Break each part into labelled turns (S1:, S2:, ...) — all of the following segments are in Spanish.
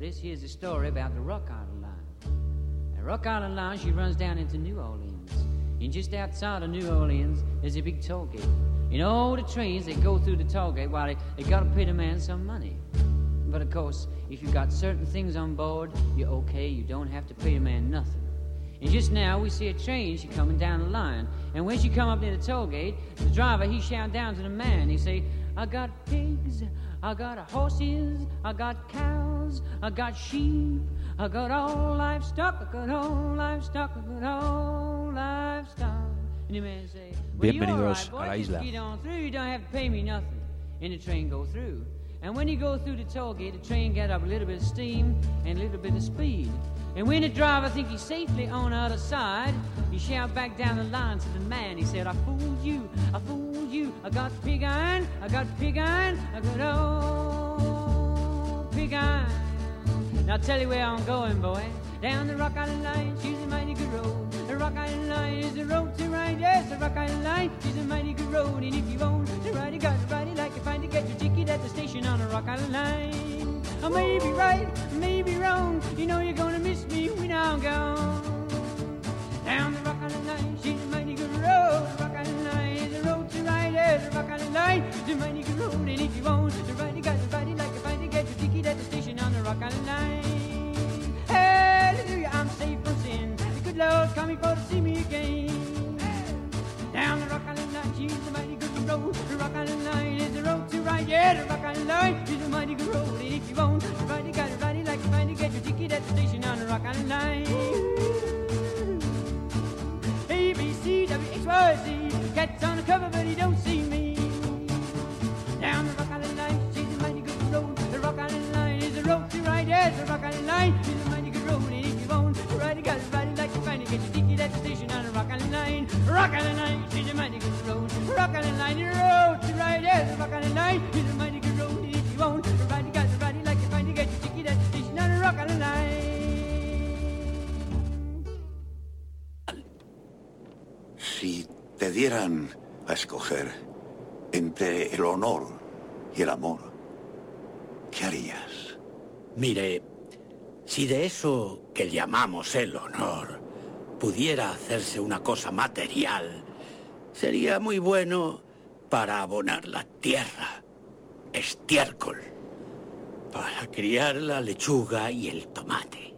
S1: this here's a story about the Rock Island Line. The Rock Island Line, she runs down into New Orleans. And just outside of New Orleans, there's a big toll gate. And all the trains, they go through the toll gate while they gotta pay the man some money. But of course, if you got certain things on board, you're okay, you don't have to pay the man nothing. And just now, we see a train, she coming down the line. And when she come up near the toll gate, the driver, he shout down to the man. He say, I got pigs, I got horses, I got cows, I got sheep, I got all livestock, I got all livestock, I got all livestock. And the man say, well,
S2: Bienvenidos
S1: all right, boy,
S2: a la isla.
S1: just get on through, you don't have to pay me nothing. And the train go through. And when you go through the toll gate, the train get up a little bit of steam and a little bit of speed. And when the driver think he's safely on the other side, he shout back down the line to the man. He said, I fooled you, I fooled you. I got pig iron, I got pig iron, I got old pig iron. Now I'll tell you where I'm going, boy. Down the Rock Island Line, she's a mighty good road. The Rock Island Line is the road to ride. Yes, the Rock Island Line, she's a mighty good road. And if you own the ride, you got to ride it like you find to get your ticket at the station on the Rock Island Line. I may be right, I may be wrong. You know you're gonna miss me when I'm gone. Down the Rock Island Line, she's a mighty good road. The Rock Island Line is the road to ride. Yes, the Rock Island Line is a mighty good road. And if you own the ride, you got to ride it like you find to get your ticket at the station on the Rock Island Line. Hallelujah, I'm safe from sin. The good Lord's coming for to see me again. Down the Rock Island Line, she's a mighty good road. The Rock Island Line is the road to ride. Yeah, the Rock Island Line is a mighty good road. And if you won't ride, you gotta ride it like you find to get your ticket at the station on the Rock Island Line. A, B, C, W, X, Y, Z. Cat's on the cover, but he don't see me. Down the Rock Island Line, she's a mighty good road. The Rock Island Line is the road to ride. Yes, the Rock Island Line is a mighty good road. And if you won't ride, you gotta ride it like you find to get your ticket at the station on the Rock Island Line. Rock Island Line, she's a mighty good road. Rock Island Line, the road to ride. Yes, the Rock Island Line is a mighty good road. And if you won't ride, you gotta ride it like you find to get your ticket at the station on the Rock Island Line.
S3: Si te dieran a escoger entre el honor y el amor, ¿qué harías?
S4: Mire, si de eso que llamamos el honor pudiera hacerse una cosa material, sería muy bueno para abonar la tierra, estiércol, para criar la lechuga y el tomate.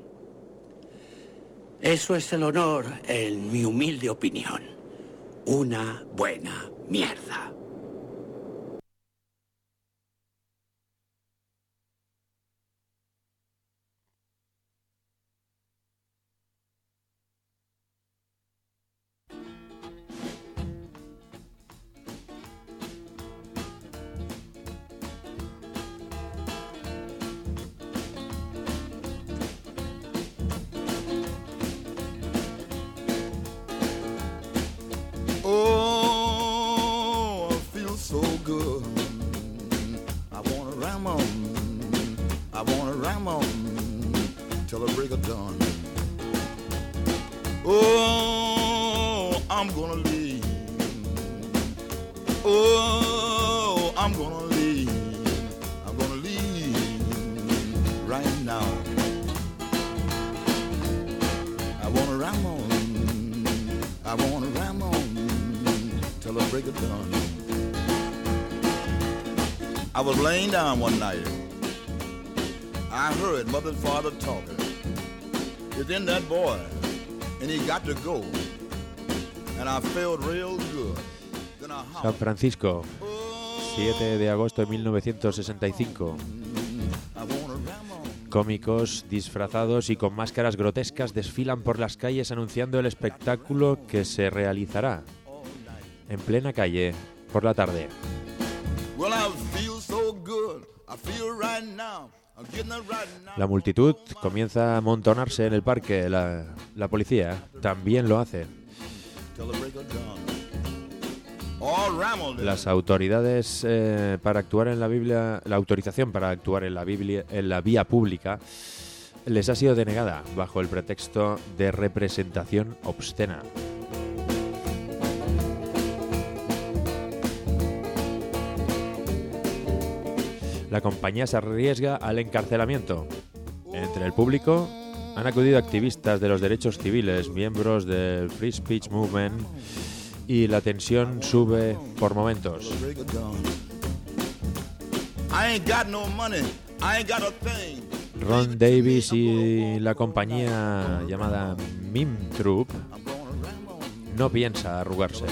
S4: Eso es el honor, en mi humilde opinión. Una buena mierda.
S5: Oh, I feel so good. I wanna ram on, I wanna ram on till the break of dawn. Oh, I'm gonna leave. Oh, I'm gonna leave. I'm gonna leave right now. I wanna ram on. I wanna ram on till the break of dawn. I was laying down one night. I heard mother and father talking. It's in that boy, and he got to go. And I felt real good. Then I
S2: San Francisco, 7 de agosto de 1965. Cómicos disfrazados y con máscaras grotescas desfilan por las calles anunciando el espectáculo que se realizará en plena calle por la tarde. La multitud comienza a amontonarse en el parque. La policía también lo hace. Las autoridades para actuar en la autorización para actuar en la vía pública les ha sido denegada bajo el pretexto de representación obscena. La compañía se arriesga al encarcelamiento. el público han acudido activistas de los derechos civiles, miembros del Free Speech Movement, y la tensión sube por momentos. Ron Davis y la compañía llamada Mime Troupe no piensa arrugarse.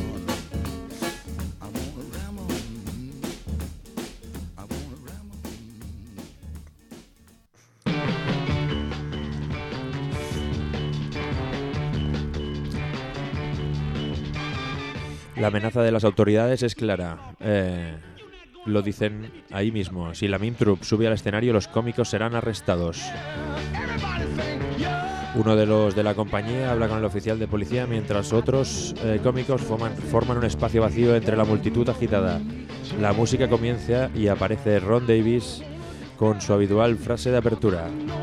S2: La amenaza de las autoridades es clara. Lo dicen ahí mismo. Si la Mime Troupe sube al escenario, los cómicos serán arrestados. Uno de los de la compañía habla con el oficial de policía mientras otros cómicos forman un espacio vacío entre la multitud agitada. La música comienza y aparece Ron Davis con su habitual frase de apertura.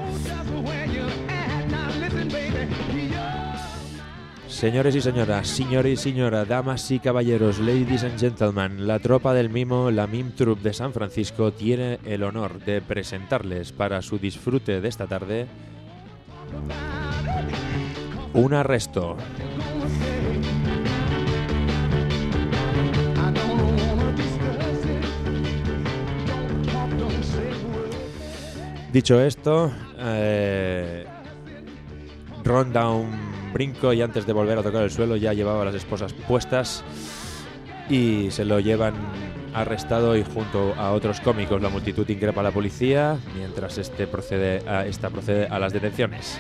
S2: Señores y señoras, damas y caballeros, ladies and gentlemen, la tropa del mimo, la Mime Troupe de San Francisco, tiene el honor de presentarles para su disfrute de esta tarde un arresto. Dicho esto, Ron da un brinco y antes de volver a tocar el suelo ya llevaba a las esposas puestas y se lo llevan arrestado, y junto a otros cómicos la multitud increpa a la policía mientras esta procede a las detenciones.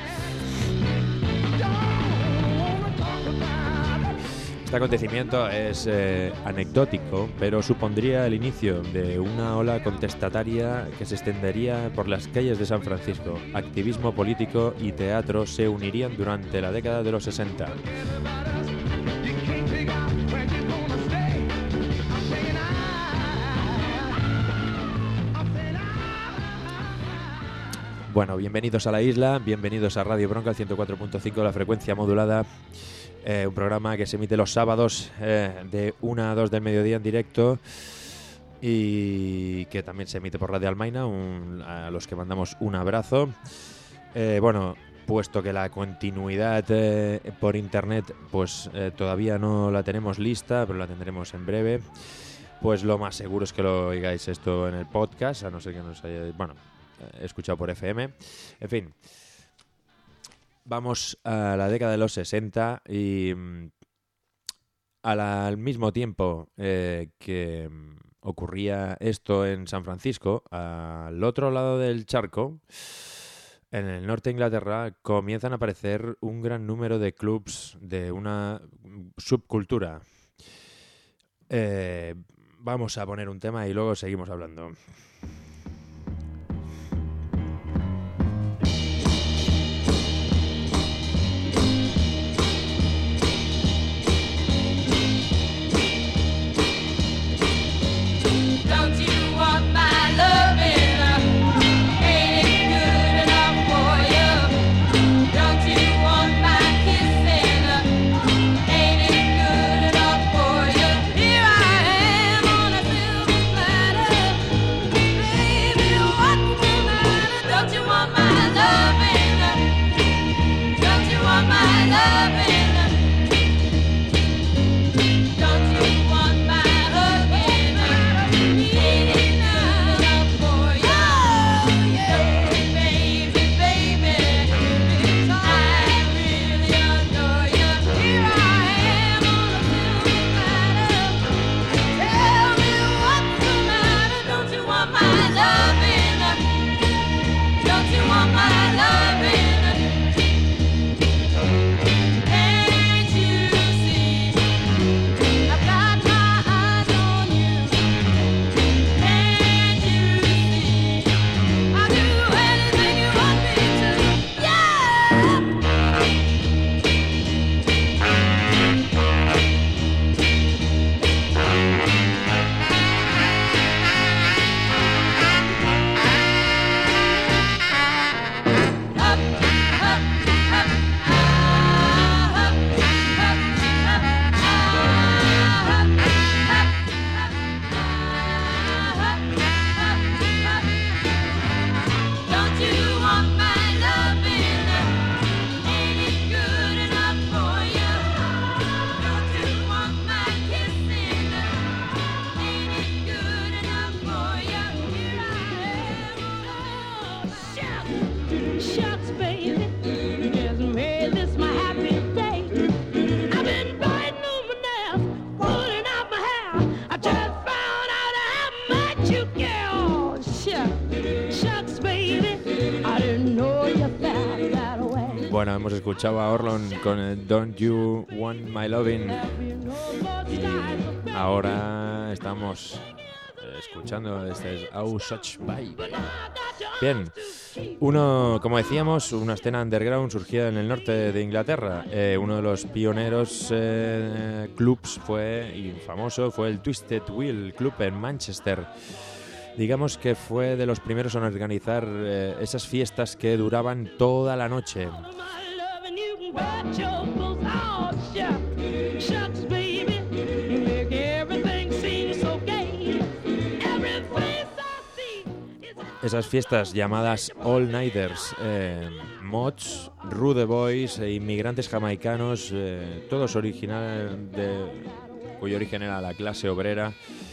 S2: Este acontecimiento es anecdótico, pero supondría el inicio de una ola contestataria que se extendería por las calles de San Francisco. Activismo político y teatro se unirían durante la década de los 60. Bueno, bienvenidos a la isla, bienvenidos a Radio Bronca, al 104.5, la frecuencia modulada. Un programa que se emite los sábados de 1 a 2 del mediodía en directo y que también se emite por Radio Almaina, a los que mandamos un abrazo. Bueno, puesto que la continuidad por internet pues todavía no la tenemos lista, pero la tendremos en breve, pues lo más seguro es que lo oigáis esto en el podcast, a no ser que nos hayáis escuchado por FM. En fin. Vamos a la década de los 60 y al mismo tiempo que ocurría esto en San Francisco, al otro lado del charco, en el norte de Inglaterra, comienzan a aparecer un gran número de clubs de una subcultura. Vamos a poner un tema y luego seguimos hablando.
S6: Here I am on a silver platter.
S2: Bueno, hemos escuchado a Orlon con el Don't You Want My Lovin', y ahora estamos escuchando este es How Such Baby. Bien, como decíamos, una escena underground surgida en el norte de Inglaterra. Uno de los pioneros clubs famoso fue el Twisted Wheel Club en Manchester. Digamos que fue de los primeros en organizar esas fiestas que duraban toda la noche. Esas fiestas llamadas all-nighters, mods, rude boys, inmigrantes jamaicanos, todos cuyo origen era la clase obrera,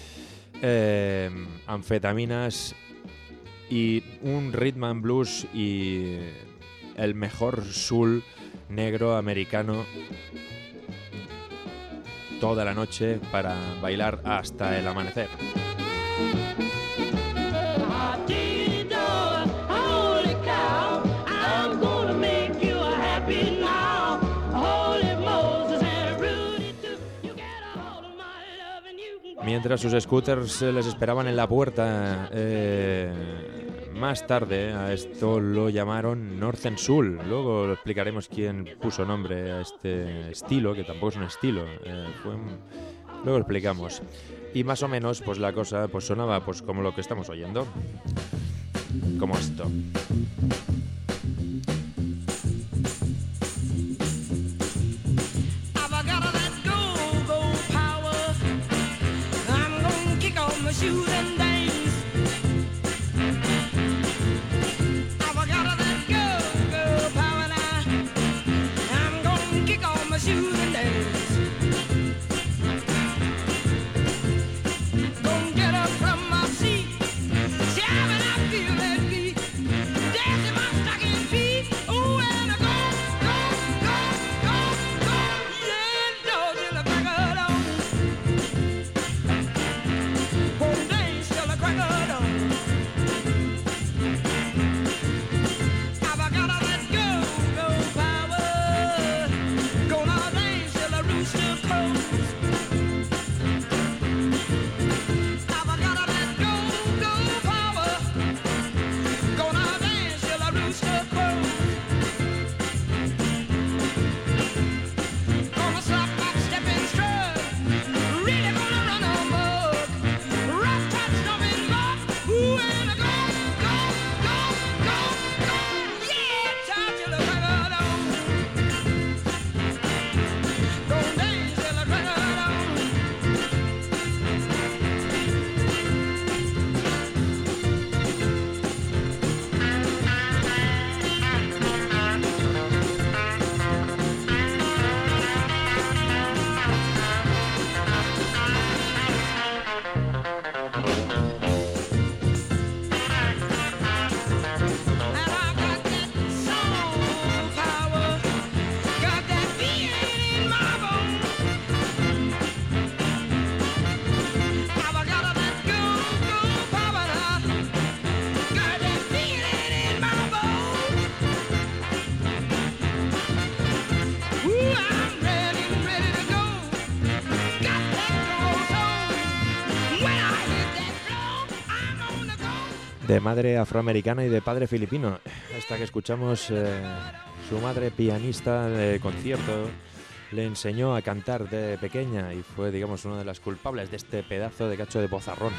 S2: anfetaminas y un rhythm and blues y el mejor soul negro americano toda la noche para bailar hasta el amanecer. Mientras sus scooters les esperaban en la puerta, más tarde a esto lo llamaron Northern Soul. Luego lo explicaremos quién puso nombre a este estilo, que tampoco es un estilo. Luego lo explicamos. Y más o menos, pues la cosa pues sonaba pues como lo que estamos oyendo, como esto. De madre afroamericana y de padre filipino. Esta que escuchamos, su madre pianista de concierto, le enseñó a cantar de pequeña y fue, digamos, una de las culpables de este pedazo de cacho de bozarrón.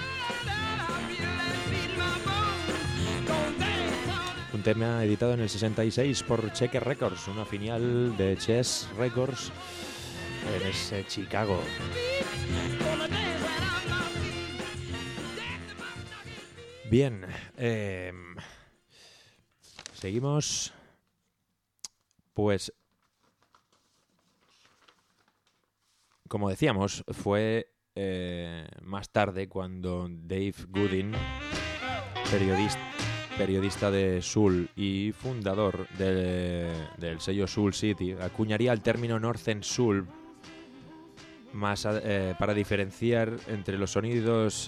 S2: Un tema editado en el 66 por Checker Records, una filial de Chess Records en ese Chicago. Bien, seguimos. Pues, como decíamos, fue más tarde cuando Dave Goodin, periodista de Soul y fundador del sello Soul City, acuñaría el término Northern Soul más para diferenciar entre los sonidos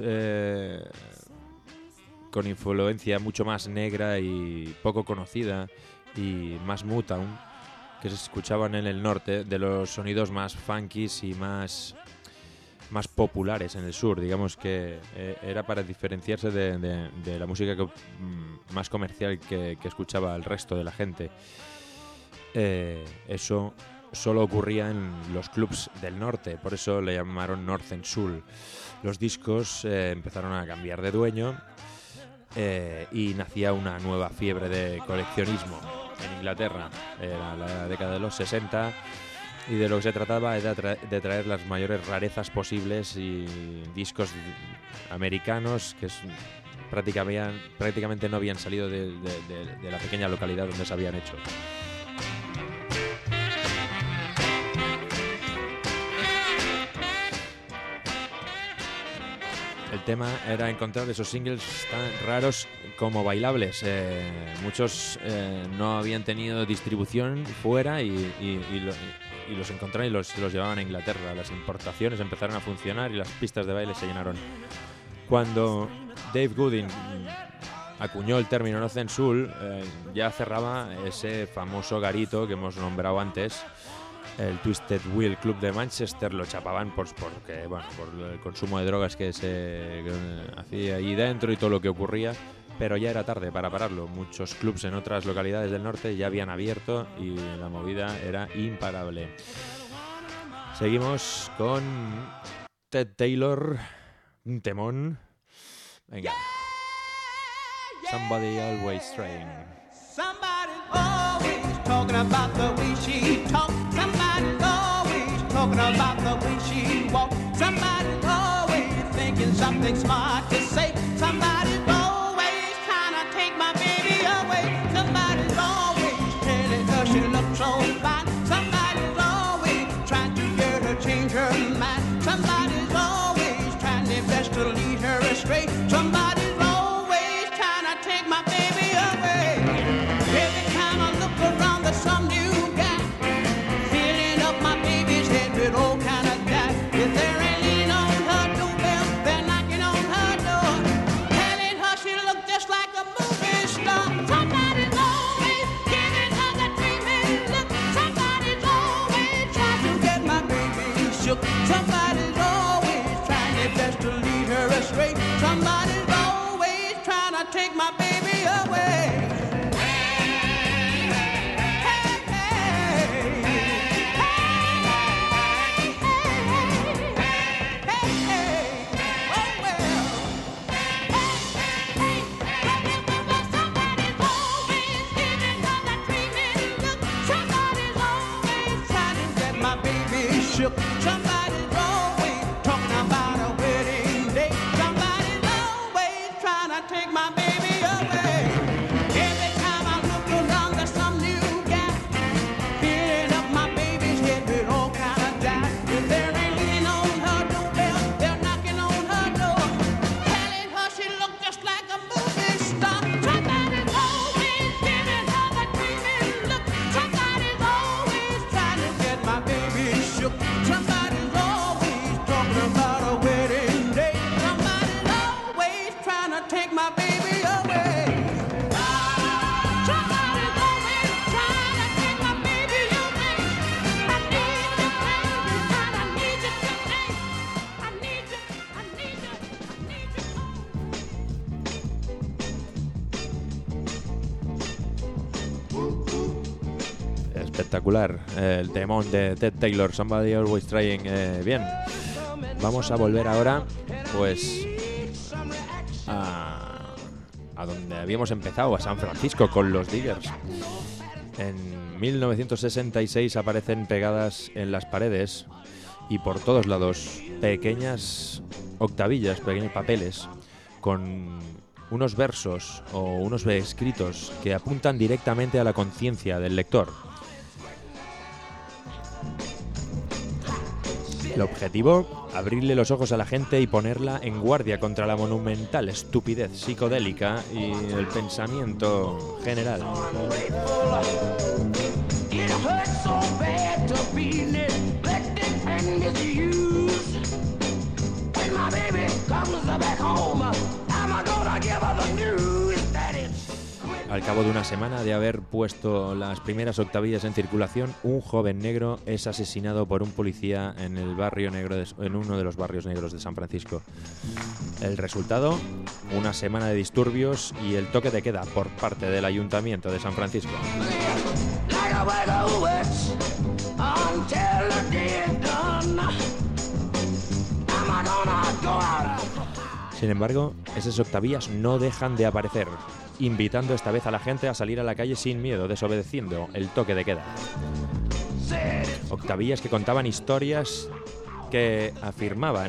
S2: con influencia mucho más negra y poco conocida y más Motown que se escuchaban en el norte, de los sonidos más funkis y más populares en el sur. Digamos que era para diferenciarse de la música más comercial que escuchaba el resto de la gente. Eso solo ocurría en los clubs del norte, por eso le llamaron North and Soul. Los discos empezaron a cambiar de dueño y nacía una nueva fiebre de coleccionismo en Inglaterra. Era la década de los 60 y de lo que se trataba era de traer las mayores rarezas posibles y discos americanos que prácticamente no habían salido de la pequeña localidad donde se habían hecho. El tema era encontrar esos singles tan raros como bailables. Muchos no habían tenido distribución fuera y los encontraron y los llevaban a Inglaterra. Las importaciones empezaron a funcionar y las pistas de baile se llenaron. Cuando Dave Goodin acuñó el término North and Soul, ya cerraba ese famoso garito que hemos nombrado antes. El Twisted Wheel Club de Manchester lo chapaban por el consumo de drogas que se hacía ahí dentro y todo lo que ocurría, pero ya era tarde para pararlo. Muchos clubs en otras localidades del norte ya habían abierto y la movida era imparable. Seguimos con Ted Taylor, un temón. Venga. Somebody Always Trying.
S6: Somebody's always talking about the way she talks. Somebody's always talking about the way she walks. Somebody's always thinking something smart to say. Somebody's always trying to take my baby away. Somebody's always telling her she looks so fine. Somebody's always trying to get her change her mind. Somebody's always trying their best to lead her astray. Somebody's always trying to take my baby away. Every time I look around, there's some new guy filling up my baby's head with all kind of doubt. If they're ringing on her doorbell, they're knocking on her door, telling her she look just like a movie star. Somebody's always giving her that dreaming look. Somebody's always trying to get my baby shook. Somebody's always trying their best to lead her astray. Somebody's always trying to take my baby away. Somebody's always talking about a wedding day. Somebody's always trying to take my baby away. Every time I look around, there's some new guy filling up my baby's head with all kind of doubt. If they're ringing on her doorbell, they're knocking on her door, telling her she looks just like a movie star. Somebody's always giving her that dreaming look. Somebody's always trying to get my baby shook. Somebody's always talking about a wedding day. Somebody's always trying to take my baby away. Somebody's always trying to take my baby away. I need you, baby, and I need you today. I need you, I need you, I need
S2: Espectacular, el temón de Ted Taylor, Somebody Always Trying. Bien, vamos a volver ahora pues a donde habíamos empezado, a San Francisco con los Diggers. En 1966 aparecen pegadas en las paredes y por todos lados pequeñas octavillas, pequeños papeles con unos versos o unos escritos que apuntan directamente a la conciencia del lector. El objetivo, abrirle los ojos a la gente y ponerla en guardia contra la monumental estupidez psicodélica y el pensamiento general. Al cabo de una semana de haber puesto las primeras octavillas en circulación, un joven negro es asesinado por un policía en el barrio negro en uno de los barrios negros de San Francisco. El resultado, una semana de disturbios y el toque de queda por parte del Ayuntamiento de San Francisco. Sin embargo, esas octavillas no dejan de aparecer, invitando esta vez a la gente a salir a la calle sin miedo, desobedeciendo el toque de queda. Octavillas que contaban historias que afirmaban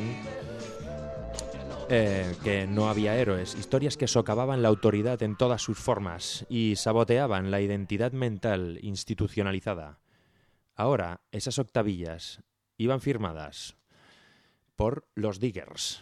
S2: que no había héroes, historias que socavaban la autoridad en todas sus formas y saboteaban la identidad mental institucionalizada. Ahora, esas octavillas iban firmadas por los Diggers.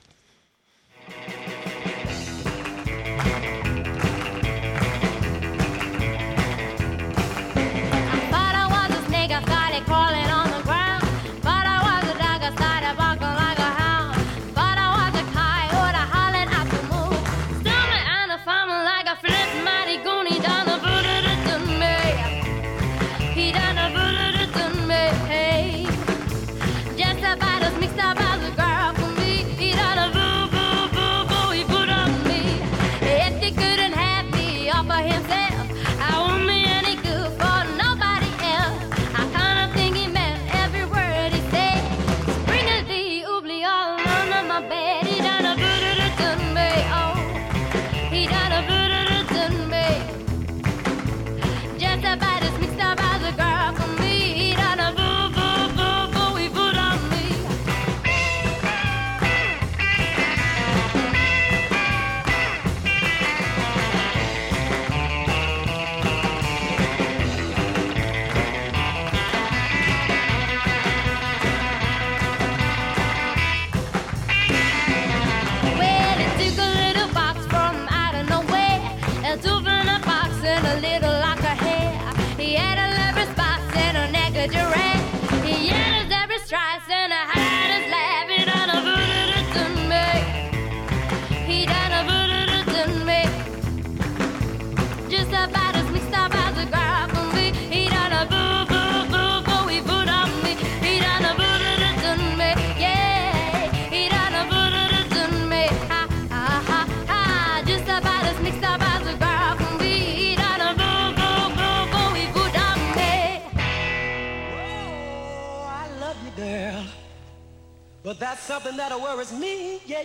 S6: But that's something that worries me, yeah.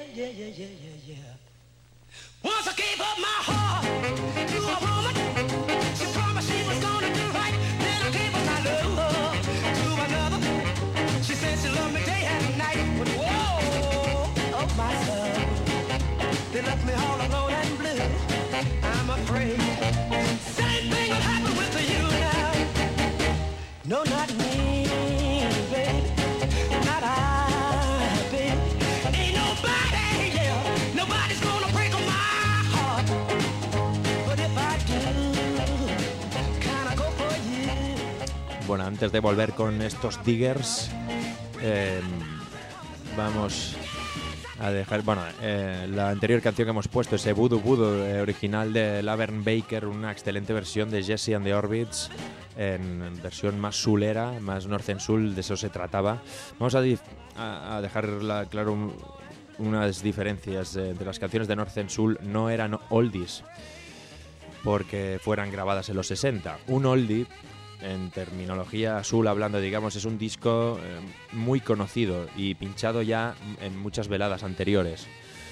S6: Once I gave up my heart to a woman, she promised she was gonna do right. Then I gave up my love to another. She said she loved me day and night. But whoa, oh my love, they left me all alone and blue. I'm afraid same thing will happen with you now. No, not me, baby, not I.
S2: Bueno, antes de volver con estos Diggers, vamos a dejar... Bueno, la anterior canción que hemos puesto, ese Voodoo Voodoo original de Laverne Baker, una excelente versión de Jesse and the Orbits, en versión más soulera, más North and Soul, de eso se trataba. Vamos a dejar claro unas diferencias entre las canciones de North and Soul. No eran oldies porque fueran grabadas en los 60. Un oldie, en terminología soul hablando, digamos, es un disco muy conocido y pinchado ya en muchas veladas anteriores.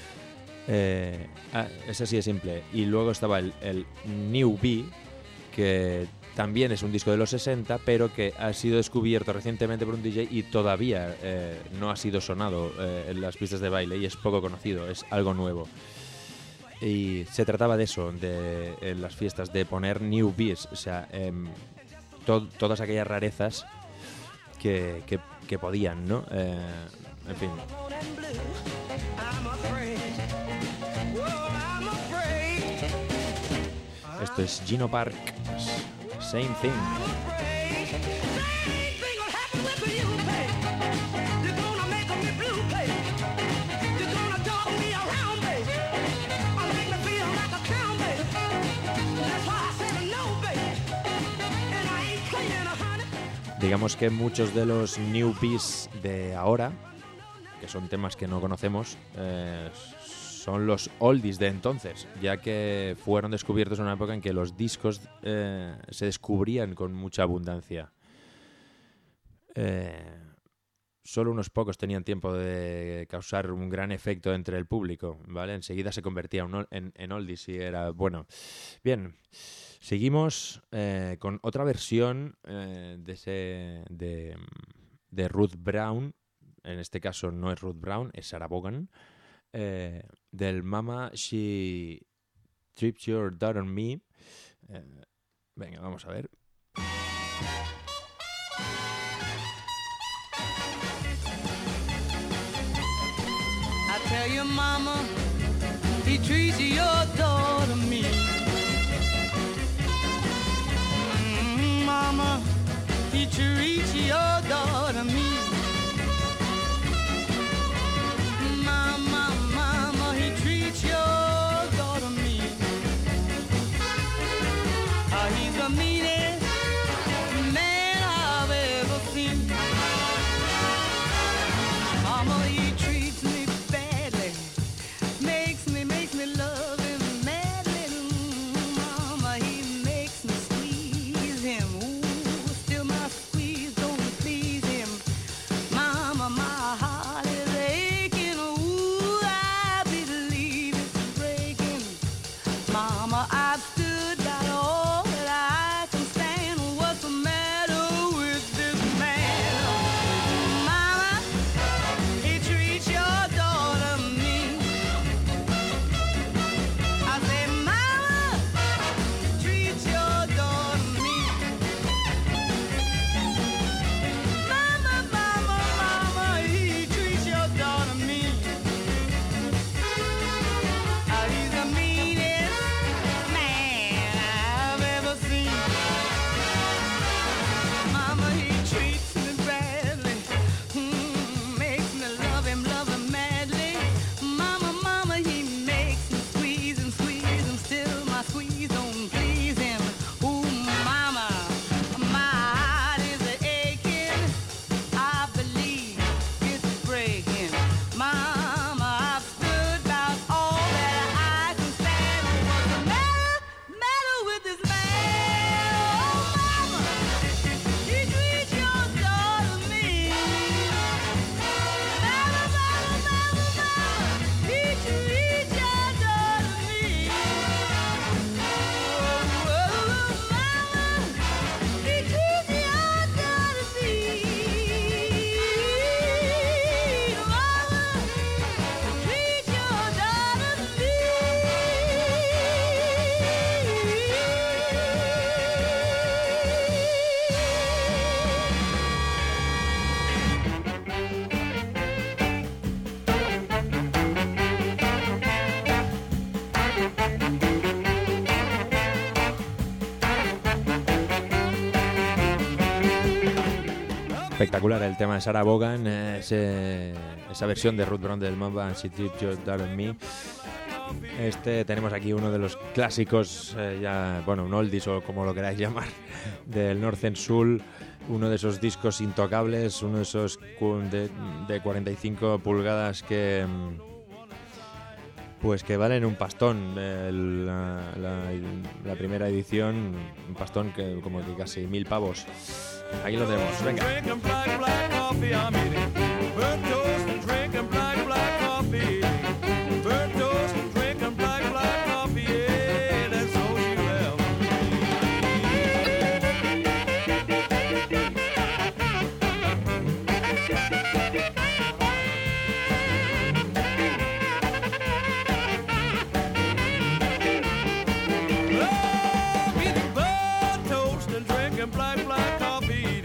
S2: Es así de simple. Y luego estaba el New Bee, que también es un disco de los 60, pero que ha sido descubierto recientemente por un DJ y todavía no ha sido sonado en las pistas de baile y es poco conocido, es algo nuevo. Y se trataba de eso, en las fiestas, de poner New Bees, o sea, todas aquellas rarezas que podían, ¿no? En fin. Esto es Gino Park, Same Thing.
S6: That's
S2: Digamos que muchos de los newbies de ahora, que son temas que no conocemos, son los oldies de entonces, ya que fueron descubiertos en una época en que los discos se descubrían con mucha abundancia. Solo unos pocos tenían tiempo de causar un gran efecto entre el público, ¿vale? Enseguida se convertía en oldies y era bueno. Bien, seguimos con otra versión de Ruth Brown. En este caso no es Ruth Brown, es Sarah Vaughan. Del Mama She Tripped Your Daughter on Me. Venga, vamos a ver.
S6: I tell your mama, he treats your daughter mean. Mama, he treats your daughter mean. Mama, he treats your daughter mean. He's the meanest man I've ever seen. Mama, he treats me badly, makes me love him madly. Mama, he makes me squeeze him. Ooh, still my squeeze don't please him. Mama, my heart is aching. Ooh, I believe it's breaking. Mama, I've stood by all that I can stand. What's the matter with this man? Mama, he treats your daughter mean. I say, Mama, treats your daughter mean. Mama, he treats your daughter mean. He's the meanest man I've ever seen. Mama, he treats me badly, makes me love him madly. Mama, he makes me squeeze him, still my squeeze don't please him. Ooh, mama, my heart is aching. I believe it's breaking. Mama, I've stood about all that I can stand. What's the matter with this man? Oh, mama, he treats your daughter mean. Mama, he treats your daughter mean. He treats your daughter mean. Mama, treat your daughter
S2: Espectacular el tema de Sarah Vaughan, esa versión de Ruth Brown del Mama She Tripped Your Daughter on Me. Tenemos aquí uno de los clásicos, un oldies o como lo queráis llamar, del North and Soul, uno de esos discos intocables, uno de esos de 45 pulgadas que valen un pastón. La primera edición, un pastón que como que casi 1.000 pavos. Aquí lo tenemos, venga.
S7: Drinking black, black coffee, I'm eating. Burnt toast and drinking black, black coffee. Burnt toast and drinking black, black coffee. Yeah, that's all she left Oh, eating burnt toast and drinking black, black coffee.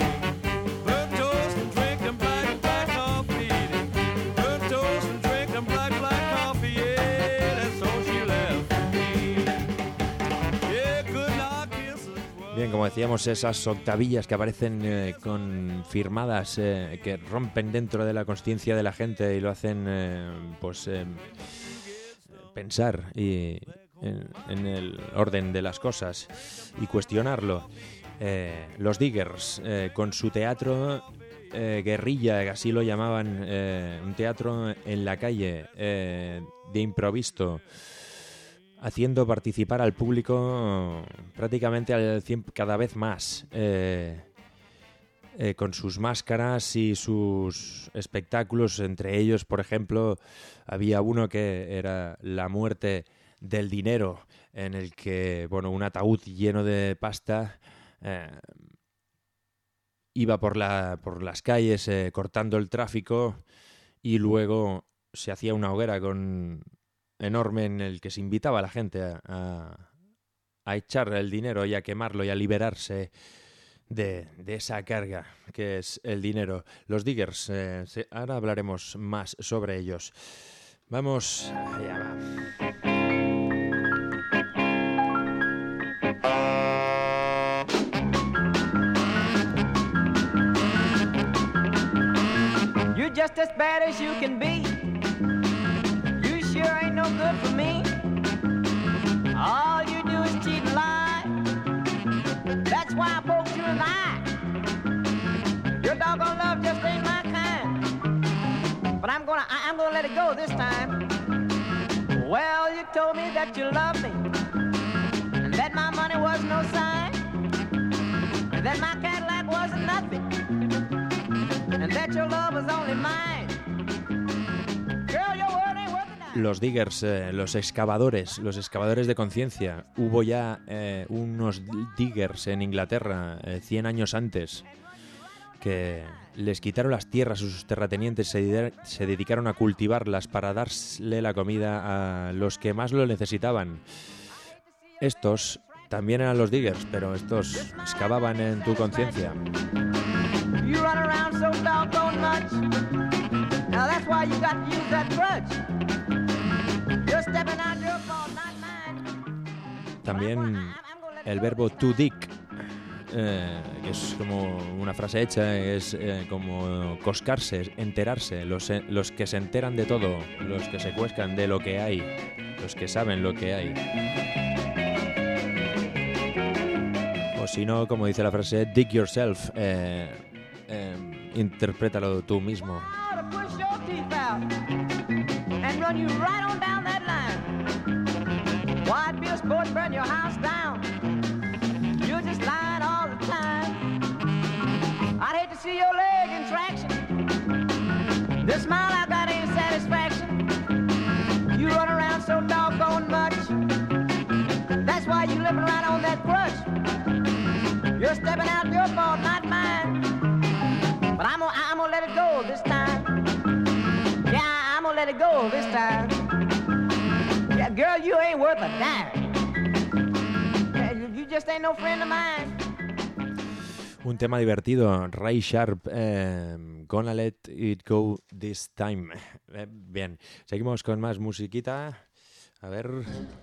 S2: Bien, como decíamos, esas octavillas que aparecen firmadas, que rompen dentro de la consciencia de la gente y lo hacen pensar en el orden de las cosas y cuestionarlo. Los Diggers, con su teatro guerrilla, así lo llamaban, un teatro en la calle, de improviso, haciendo participar al público prácticamente al 100, cada vez más, con sus máscaras y sus espectáculos. Entre ellos, por ejemplo, había uno que era la muerte del dinero, en el que, bueno, un ataúd lleno de pasta iba por las calles cortando el tráfico, y luego se hacía una hoguera enorme en el que se invitaba a la gente a echar el dinero y a quemarlo y a liberarse de esa carga que es el dinero. Los Diggers, ahora hablaremos más sobre ellos. Vamos, allá va.
S6: You're just as bad as you can be. You sure ain't no good for me. All you do is cheat and lie. That's why I broke you and I. Your doggone love just ain't my kind. But I'm gonna let it go this time. Well, you told me that you loved me, and that my money was no sign, and that my Cadillac wasn't nothing, and that your love was only mine. Girl, your word ain't worth a dime.
S2: Los Diggers, los excavadores de conciencia. Hubo ya unos Diggers en Inglaterra 100 años antes, que les quitaron las tierras a sus terratenientes, se dedicaron a cultivarlas para darle la comida a los que más lo necesitaban. Estos también eran los Diggers, pero estos excavaban en tu conciencia.
S6: You run around so doggone much. Now that's why you got to use that crutch. You're stepping out your fault, not mine.
S2: También el verbo to dig, que es como una frase hecha, es como coscarse, enterarse, los que se enteran de todo, los que se cuescan de lo que hay, los que saben lo que hay. O si no, como dice la frase, dig yourself, interprétalo tú mismo.
S6: To push your teeth out and run you right on down that line. Why be a sport, burn your house down? You're just lying all the time. I'd hate to see your leg in traction. This smile I got ain't satisfaction. You run around so doggone much. That's why you living right on that crutch. You're stepping out your fault, not mine. But I'm gonna let it go this time. Yeah, I'm gonna let it go this time. Yeah, girl, you ain't worth a dime. Yeah, you just ain't no friend of mine.
S2: Un tema divertido, Ray Sharp, Gonna Let It Go This Time. Bien, seguimos con más musiquita. A ver.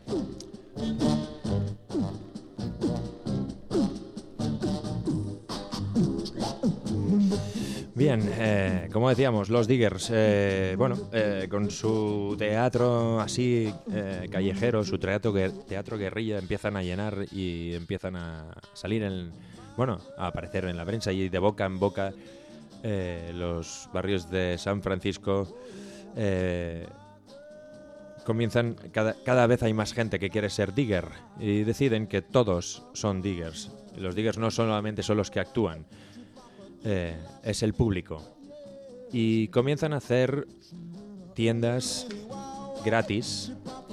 S2: Bien, como decíamos, los Diggers, con su teatro así callejero, su teatro guerrilla, empiezan a llenar y empiezan a salir a aparecer en la prensa y de boca en boca. Los barrios de San Francisco comienzan, cada vez hay más gente que quiere ser digger y deciden que todos son diggers. Los diggers no solamente son los que actúan, es el público. Y comienzan a hacer tiendas gratis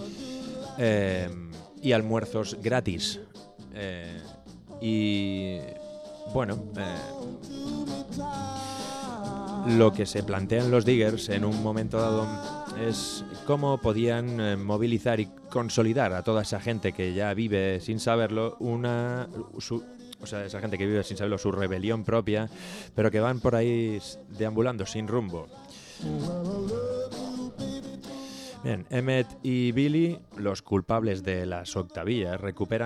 S2: y almuerzos gratis. Lo que se plantean los diggers en un momento dado es cómo podían movilizar y consolidar a toda esa gente que ya vive sin saberlo, esa gente que vive sin saberlo, su rebelión propia, pero que van por ahí deambulando sin rumbo. Bien, Emmett y Billy, los culpables de las octavillas,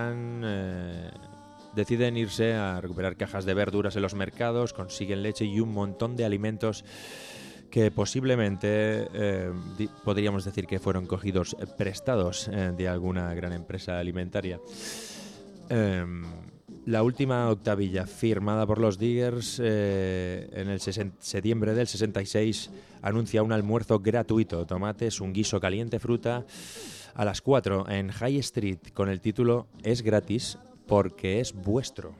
S2: deciden irse a recuperar cajas de verduras en los mercados, consiguen leche y un montón de alimentos que posiblemente podríamos decir que fueron cogidos prestados de alguna gran empresa alimentaria. La última octavilla firmada por los Diggers en el septiembre del 66 anuncia un almuerzo gratuito, tomates, un guiso caliente, fruta, a las 4 en High Street con el título Es gratis porque es vuestro.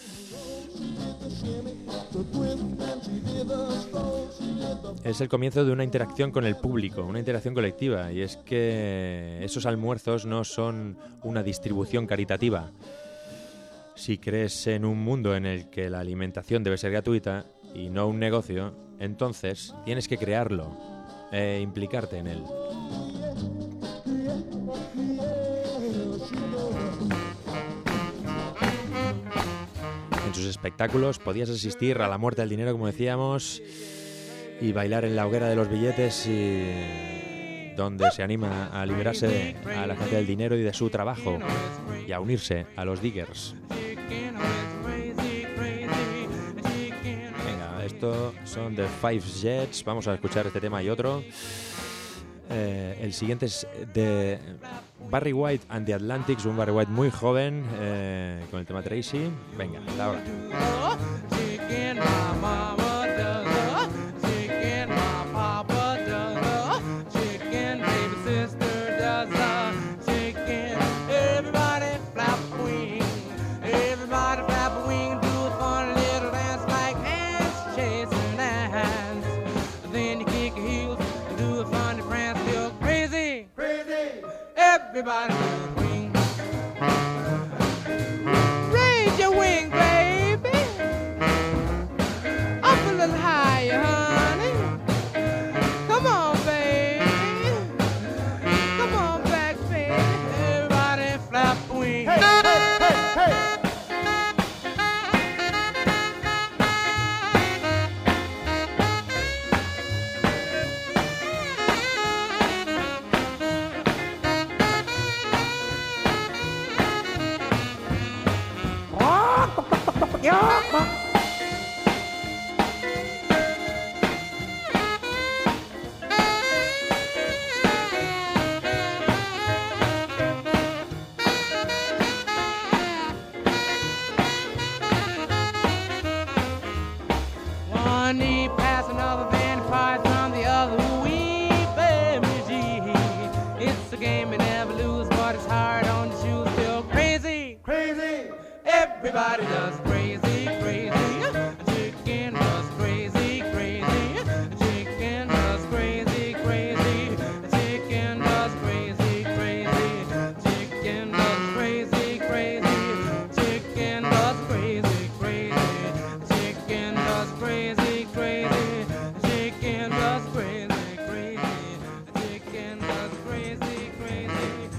S2: Es el comienzo de una interacción con el público, una interacción colectiva, y es que esos almuerzos no son una distribución caritativa. Si crees en un mundo en el que la alimentación debe ser gratuita y no un negocio, entonces tienes que crearlo e implicarte en él. En sus espectáculos podías asistir a la muerte del dinero, como decíamos, y bailar en la hoguera de los billetes, y donde se anima a liberarse a la gente del dinero y de su trabajo y a unirse a los Diggers. Venga, esto son The Five Jets. Vamos a escuchar este tema y otro. El siguiente es de Barry White and the Atlantics, un Barry White muy joven, con el tema Tracy. Venga, hasta ahora.
S6: Everybody wing. Raise your wing, baby. Up a little higher, honey. Come on, baby. Come on back, baby. Everybody flap wing. Hey, hey, hey, hey. One knee past another man parts on the other. Wee baby G. It's a game you never lose, but it's hard on your shoes. Feel crazy, crazy. Everybody does crazy, crazy. Chicken does crazy, crazy. Chicken does crazy, crazy. Chicken does crazy, crazy. Chicken does crazy, crazy. Chicken does crazy, crazy. Chicken does crazy, crazy. Chicken does crazy, crazy. Chicken does crazy, crazy.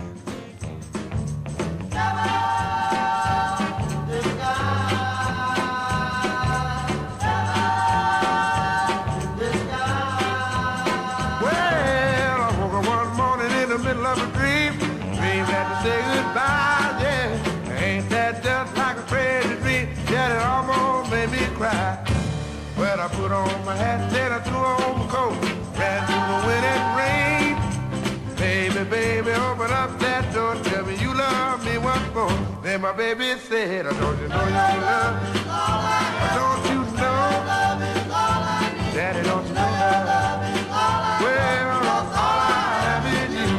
S8: Well, I woke up one morning in the middle of a dream. Dream had to say goodbye, yeah. Ain't that just like a crazy dream? Yeah, it almost made me cry. Well, I put on my hat, then I threw on my coat. Ran through the wind and rain. Baby, baby, open up that door. Tell me you love me once more. Then my baby said, I don't you know your love? Don't you know? Daddy, don't you know love? Well, all I have is you.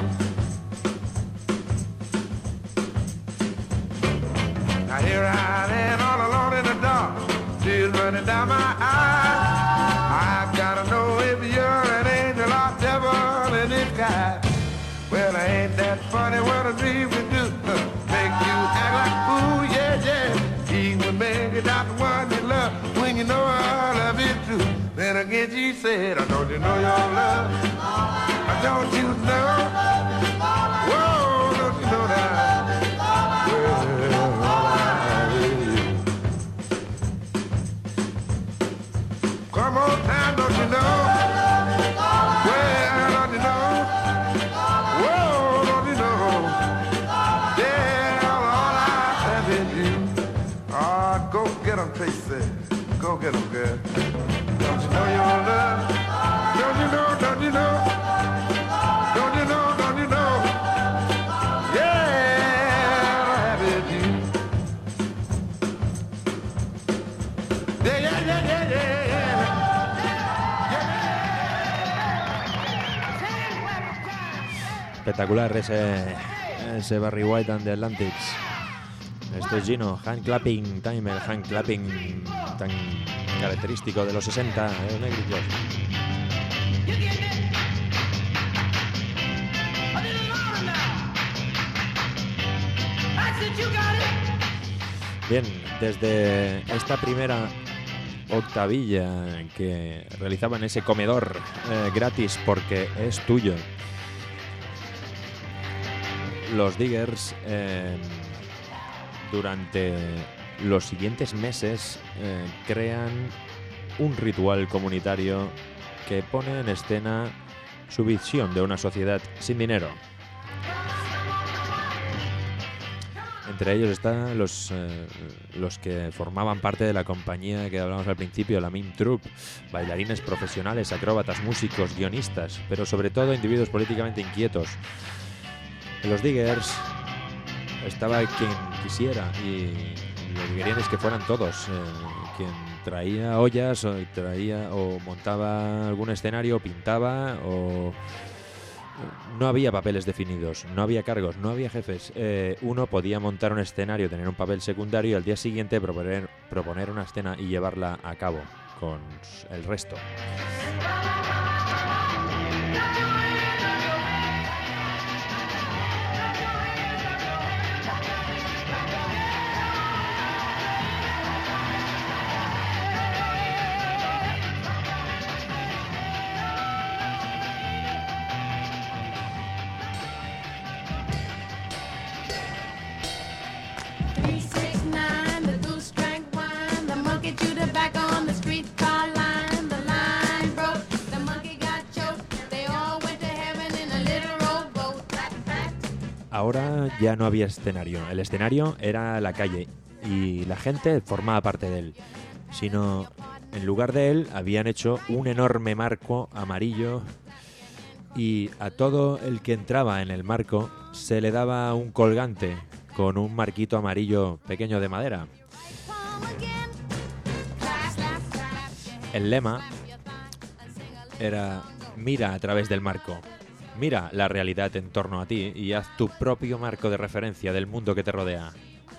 S8: Now here I am all alone in the dark, tears running down my eyes. I've gotta know if you're an angel or devil in disguise. Well, ain't that funny what a dream can do? Make you act like a fool, yeah, yeah. Even make it not the one you love when you know I love it too. Then again she said, I don't you know your love? Don't you know? Whoa, don't you know that? Well, all I have is you. Come on time, don't you know? Well, don't you know? Whoa, don't you know? Yeah, all I have is you. Ah, go get 'em, Tracy. Go get 'em, girl. Don't you know your love? Don't you know, don't you know? Don't you know, don't you know? Yeah, I have it you.
S2: Espectacular ese Barry White and the Atlantics. Esto es Gino, hand clapping time, el hand clapping tan característico de los 60 negritos. Bien, desde esta primera octavilla que realizaban ese comedor gratis porque es tuyo, los Diggers durante los siguientes meses crean un ritual comunitario que pone en escena su visión de una sociedad sin dinero. Entre ellos están los que formaban parte de la compañía que hablamos al principio, la Mime Troupe, bailarines profesionales, acróbatas, músicos, guionistas, pero sobre todo individuos políticamente inquietos. En los Diggers estaba quien quisiera y lo que querían es que fueran todos. Quien traía ollas o montaba algún escenario, o pintaba o... No había papeles definidos, no había cargos, no había jefes. Uno podía montar un escenario, tener un papel secundario y al día siguiente proponer una escena y llevarla a cabo con el resto. Ahora ya no había escenario. El escenario era la calle y la gente formaba parte de él. Sino, en lugar de él, habían hecho un enorme marco amarillo y a todo el que entraba en el marco se le daba un colgante con un marquito amarillo pequeño de madera. El lema era: mira a través del marco. Mira la realidad en torno a ti y haz tu propio marco de referencia del mundo que te rodea.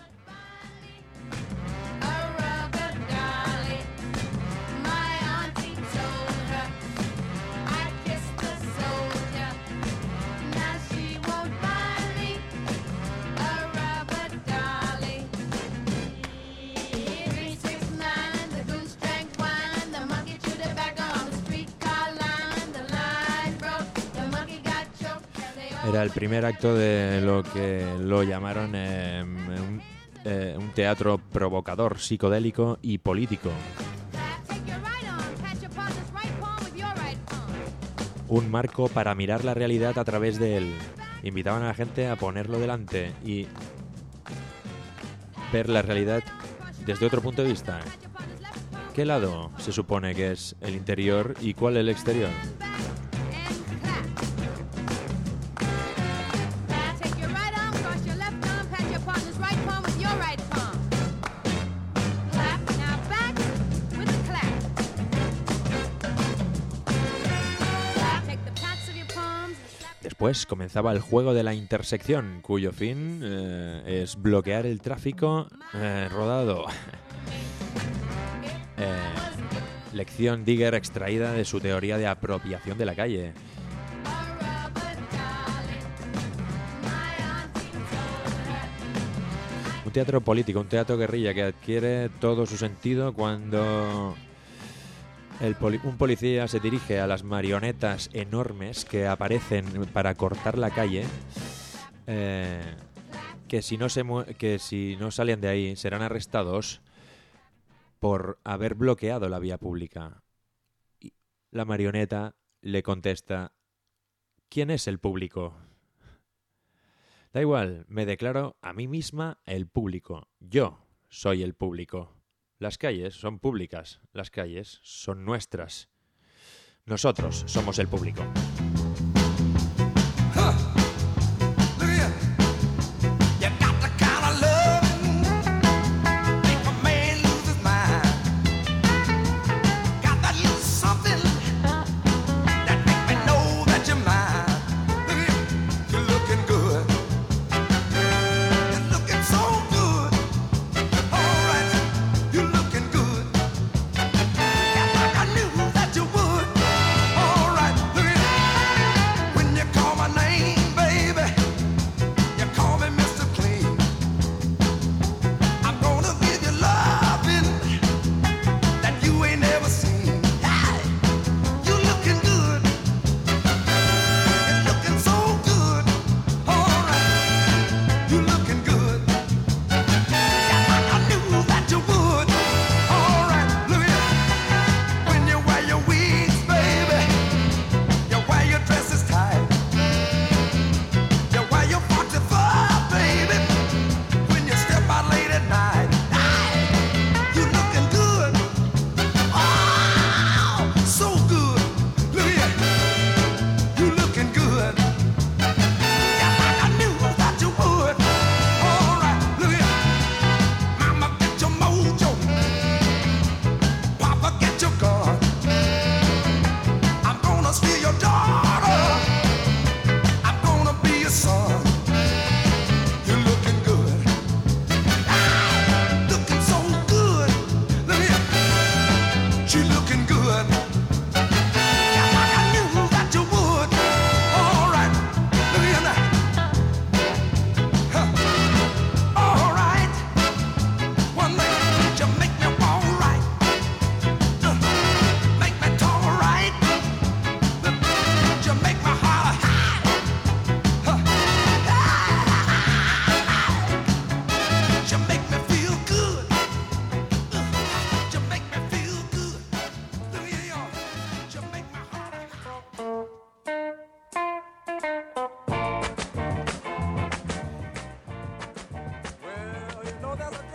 S2: Era el primer acto de lo que lo llamaron un teatro provocador, psicodélico y político. Un marco para mirar la realidad a través de él. Invitaban a la gente a ponerlo delante y ver la realidad desde otro punto de vista. ¿Qué lado se supone que es el interior y cuál el exterior? Después comenzaba el juego de la intersección, cuyo fin es bloquear el tráfico rodado. Lección Digger extraída de su teoría de apropiación de la calle. Un teatro político, un teatro guerrilla que adquiere todo su sentido cuando un policía se dirige a las marionetas enormes que aparecen para cortar la calle, que si no salen de ahí serán arrestados por haber bloqueado la vía pública. Y la marioneta le contesta: ¿quién es el público? Da igual, me declaro a mí misma el público. Yo soy el público. Las calles son públicas, las calles son nuestras. Nosotros somos el público.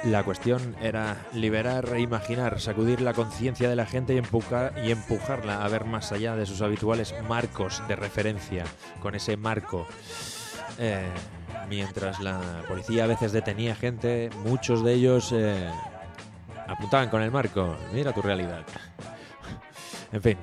S2: La cuestión era liberar e imaginar, sacudir la conciencia de la gente y empujarla a ver más allá de sus habituales marcos de referencia, con ese marco. Mientras la policía a veces detenía gente, muchos de ellos apuntaban con el marco. Mira tu realidad. En fin.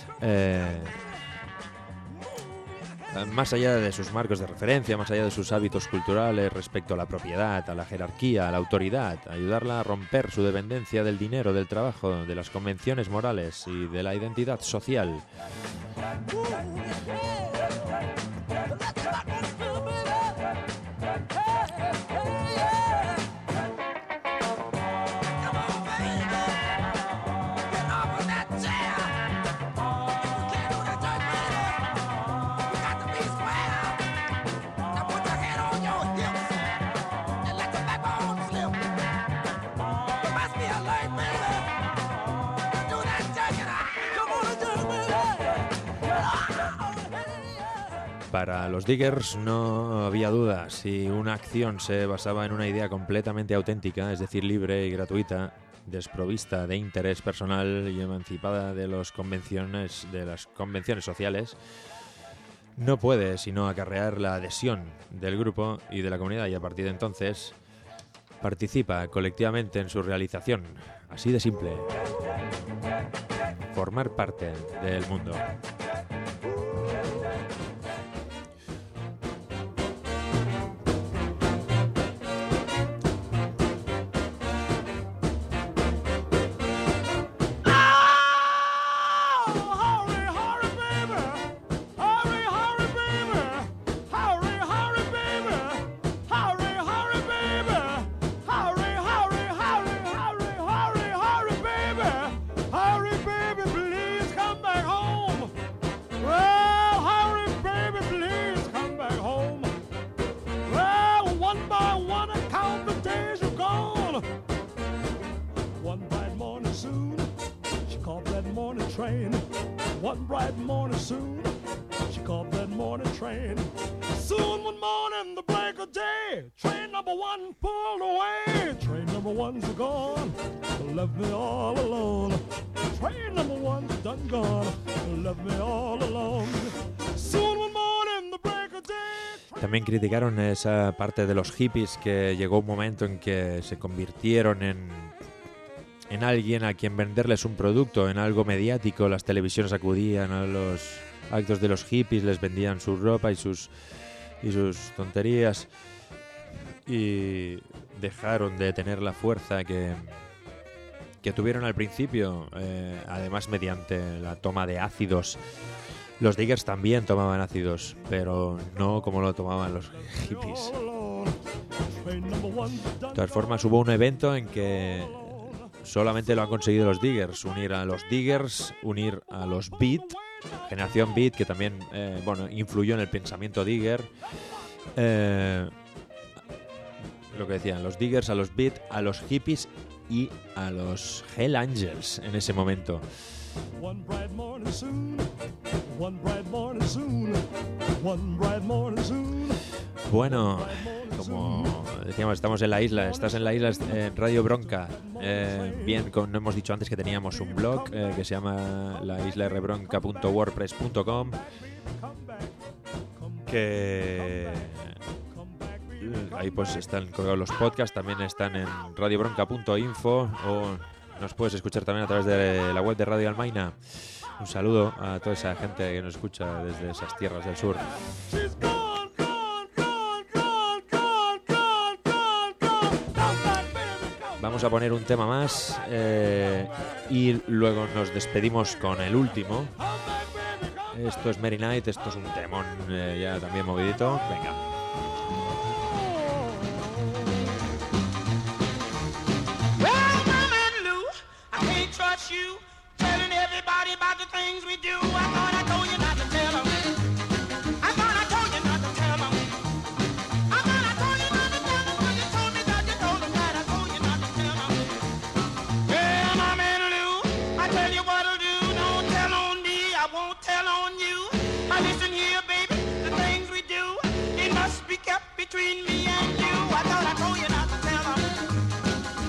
S2: Más allá de sus marcos de referencia, más allá de sus hábitos culturales respecto a la propiedad, a la jerarquía, a la autoridad, ayudarla a romper su dependencia del dinero, del trabajo, de las convenciones morales y de la identidad social. Para los Diggers no había duda. Si una acción se basaba en una idea completamente auténtica, es decir, libre y gratuita, desprovista de interés personal y emancipada de las convenciones sociales, no puede sino acarrear la adhesión del grupo y de la comunidad, y a partir de entonces participa colectivamente en su realización. Así de simple. Formar parte del mundo.
S9: One bright morning soon, she caught that morning train. Soon one morning, the break of day, train number one pulled away. Train number one's gone, left me all alone. Train number one's done gone, left me all alone. Soon one morning, the break of day.
S2: También criticaron esa parte de los hippies que llegó un momento en que se convirtieron en alguien a quien venderles un producto, en algo mediático. Las televisiones acudían a los actos de los hippies, les vendían su ropa y sus tonterías, y dejaron de tener la fuerza que tuvieron al principio, además mediante la toma de ácidos. Los Diggers también tomaban ácidos, pero no como lo tomaban los hippies. De todas formas, hubo un evento en que solamente lo han conseguido los Diggers, unir a los Diggers, unir a los Beat, generación Beat, que también influyó en el pensamiento Digger. Lo que decían, los Diggers, a los Beat, a los hippies y a los Hell Angels en ese momento. Bueno, como decíamos, estamos en la isla, estás en la isla, en Radio Bronca. Bien, no hemos dicho antes que teníamos un blog que se llama laislarrebronca.wordpress.com, que ahí pues están colgados los podcasts, también están en radiobronca.info, o nos puedes escuchar también a través de la web de Radio Almaina. Un saludo a toda esa gente que nos escucha desde esas tierras del sur. Vamos a poner un tema más y luego nos despedimos con el último. Esto es Mary Night, esto es un temón ya también movidito. Venga.
S6: Between me and you, I thought I told you not to tell them.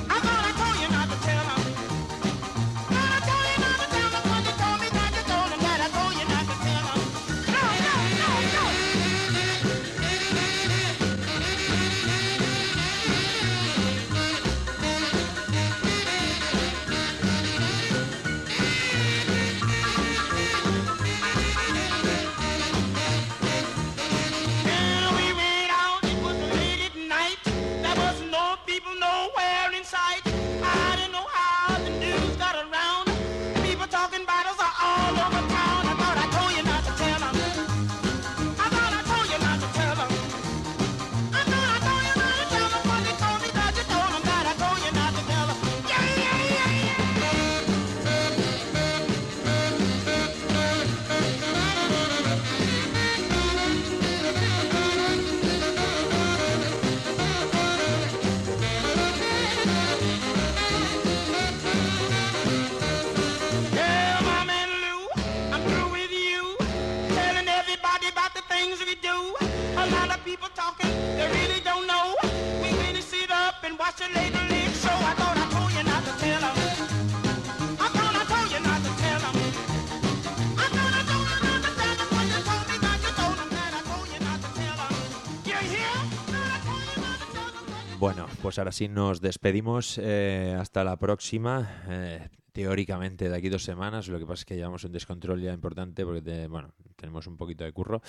S6: A lot of people talking, they really don't know. We really sit up and watch the Lady Lynn show. I thought I told you not to tell them. I thought I told you not to tell them. I thought I told you not to tell them. When you told me that you told them that I told you not to tell them. You hear? I told you not to tell them.
S2: Bueno, pues ahora sí nos despedimos. Hasta la próxima. Teóricamente de aquí 2 semanas. Lo que pasa es que llevamos un descontrol ya importante porque tenemos un poquito de curro.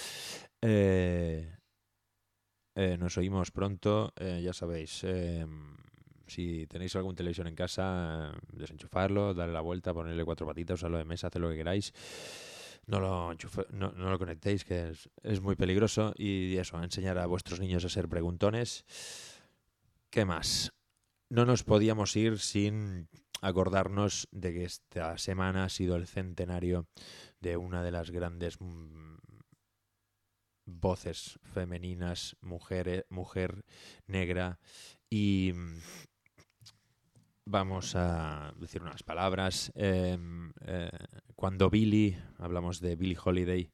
S2: Nos oímos pronto. Ya sabéis, si tenéis algún televisor en casa, desenchufarlo, darle la vuelta, ponerle 4 patitas, usarlo de mesa, hacer lo que queráis. No lo conectéis, que es muy peligroso. Y eso, enseñar a vuestros niños a ser preguntones. ¿Qué más? No nos podíamos ir sin acordarnos de que esta semana ha sido el centenario de una de las grandes voces femeninas, mujer negra, y vamos a decir unas palabras. Cuando hablamos de Billie Holiday,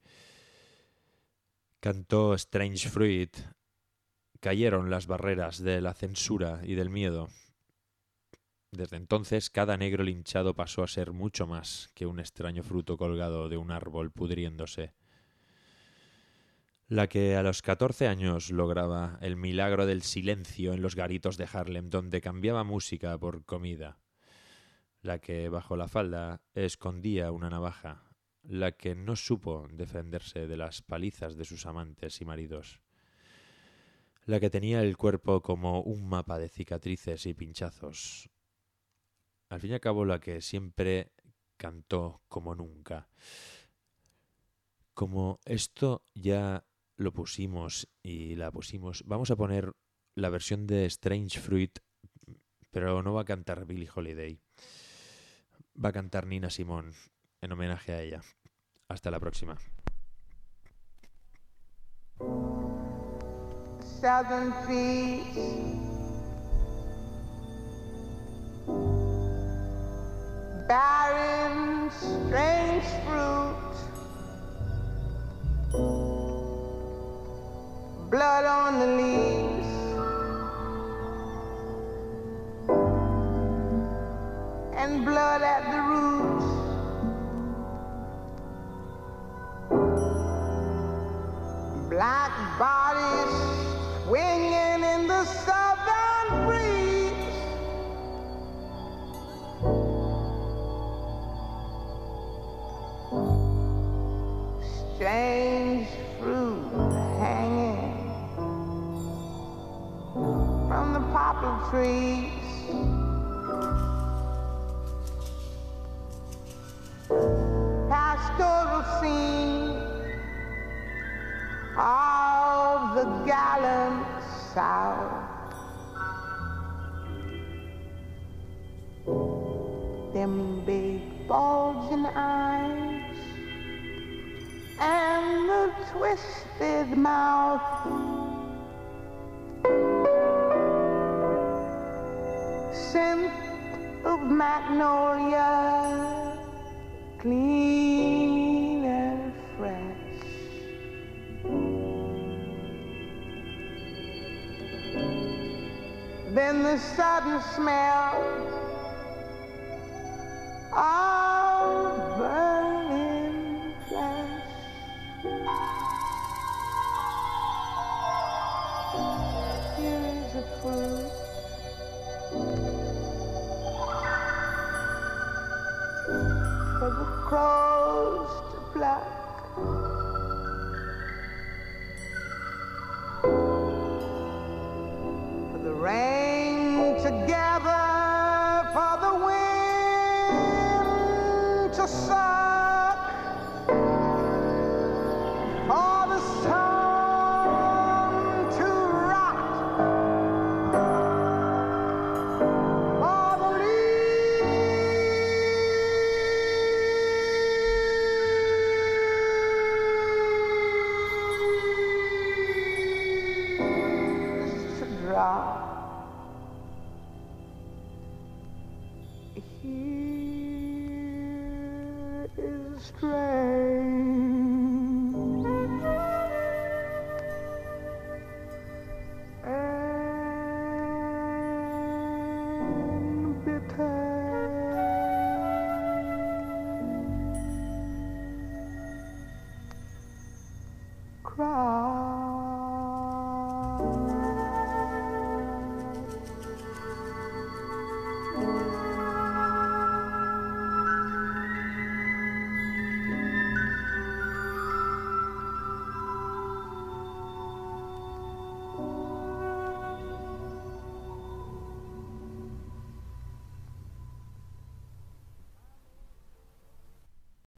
S2: cantó Strange Fruit, cayeron las barreras de la censura y del miedo. Desde entonces, cada negro linchado pasó a ser mucho más que un extraño fruto colgado de un árbol pudriéndose. La que a los 14 años lograba el milagro del silencio en los garitos de Harlem, donde cambiaba música por comida. La que bajo la falda escondía una navaja. La que no supo defenderse de las palizas de sus amantes y maridos. La que tenía el cuerpo como un mapa de cicatrices y pinchazos. Al fin y al cabo, la que siempre cantó como nunca. Como esto ya lo pusimos y la pusimos, vamos a poner la versión de Strange Fruit, pero no va a cantar Billie Holiday. Va a cantar Nina Simone en homenaje a ella. Hasta la próxima.
S10: Southern trees, barren, strange fruit, blood on the leaves, and blood at the roots. Black bodies swinging in the southern breeze. Strange fruit hanging from the poplar trees. Pastoral scene of the gallant South. Them big bulging eyes and the twisted mouth. Scent of magnolia, clean and fresh. Then the sudden smell of burning flesh. Here is a fruit for the crows to pluck. For the rain to gather, for the wind to suck, for the sun to rot, for the leaves to drop. Here